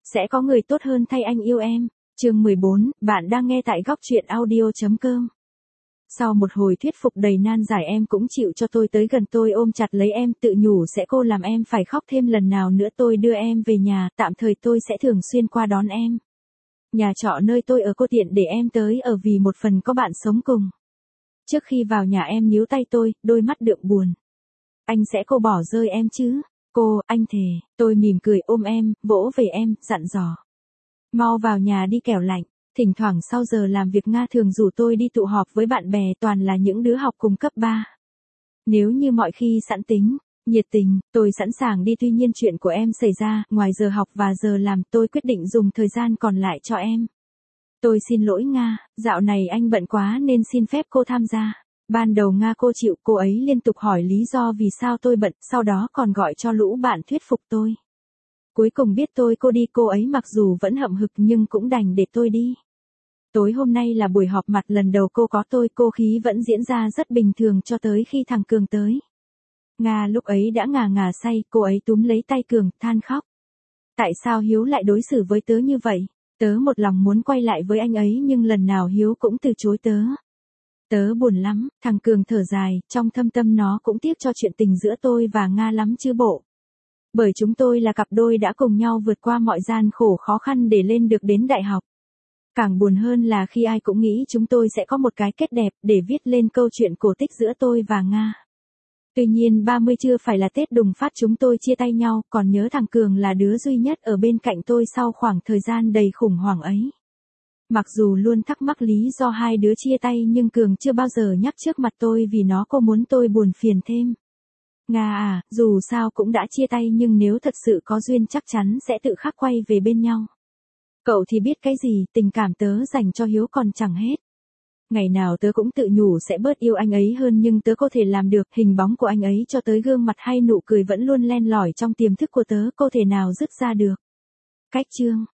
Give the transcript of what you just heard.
Sẽ có người tốt hơn thay anh yêu em. Chương 14, bạn đang nghe tại góc truyện audio.com. Sau một hồi thuyết phục đầy nan giải em cũng chịu cho tôi tới gần tôi ôm chặt lấy em tự nhủ sẽ cô làm em phải khóc thêm lần nào nữa tôi đưa em về nhà, tạm thời tôi sẽ thường xuyên qua đón em. Nhà trọ nơi tôi ở cô tiện để em tới ở vì một phần có bạn sống cùng. Trước khi vào nhà em níu tay tôi, đôi mắt đượm buồn. Anh sẽ cô bỏ rơi em chứ? Cô, anh thề. Tôi mỉm cười ôm em, vỗ về em, dặn dò. Mau vào nhà đi kẻo lạnh. Thỉnh thoảng sau giờ làm việc Nga thường rủ tôi đi tụ họp với bạn bè toàn là những đứa học cùng cấp 3. Nếu như mọi khi sẵn tính, nhiệt tình, tôi sẵn sàng đi tuy nhiên chuyện của em xảy ra ngoài giờ học và giờ làm tôi quyết định dùng thời gian còn lại cho em. Tôi xin lỗi Nga, dạo này anh bận quá nên xin phép cô tham gia. Ban đầu Nga cô chịu, cô ấy liên tục hỏi lý do vì sao tôi bận, sau đó còn gọi cho lũ bạn thuyết phục tôi. Cuối cùng biết cô đi cô ấy mặc dù vẫn hậm hực nhưng cũng đành để tôi đi. Tối hôm nay là buổi họp mặt lần đầu cô có tôi, cô khí vẫn diễn ra rất bình thường cho tới khi thằng Cường tới. Nga lúc ấy đã ngà ngà say, cô ấy túm lấy tay Cường, than khóc. Tại sao Hiếu lại đối xử với tớ như vậy? Tớ một lòng muốn quay lại với anh ấy nhưng lần nào Hiếu cũng từ chối tớ. Tớ buồn lắm, thằng Cường thở dài, trong thâm tâm nó cũng tiếc cho chuyện tình giữa tôi và Nga lắm chứ bộ. Bởi chúng tôi là cặp đôi đã cùng nhau vượt qua mọi gian khổ khó khăn để lên được đến đại học. Càng buồn hơn là khi ai cũng nghĩ chúng tôi sẽ có một cái kết đẹp để viết lên câu chuyện cổ tích giữa tôi và Nga. Tuy nhiên 30 chưa phải là Tết đùng phát chúng tôi chia tay nhau, còn nhớ thằng Cường là đứa duy nhất ở bên cạnh tôi sau khoảng thời gian đầy khủng hoảng ấy. Mặc dù luôn thắc mắc lý do hai đứa chia tay nhưng Cường chưa bao giờ nhắc trước mặt tôi vì nó cô muốn tôi buồn phiền thêm. Nga à, dù sao cũng đã chia tay nhưng nếu thật sự có duyên chắc chắn sẽ tự khắc quay về bên nhau. Cậu thì biết cái gì, tình cảm tớ dành cho Hiếu còn chẳng hết. Ngày nào tớ cũng tự nhủ sẽ bớt yêu anh ấy hơn nhưng tớ có thể làm được, hình bóng của anh ấy cho tới gương mặt hay nụ cười vẫn luôn len lỏi trong tiềm thức của tớ, có thể nào dứt ra được. Cách chương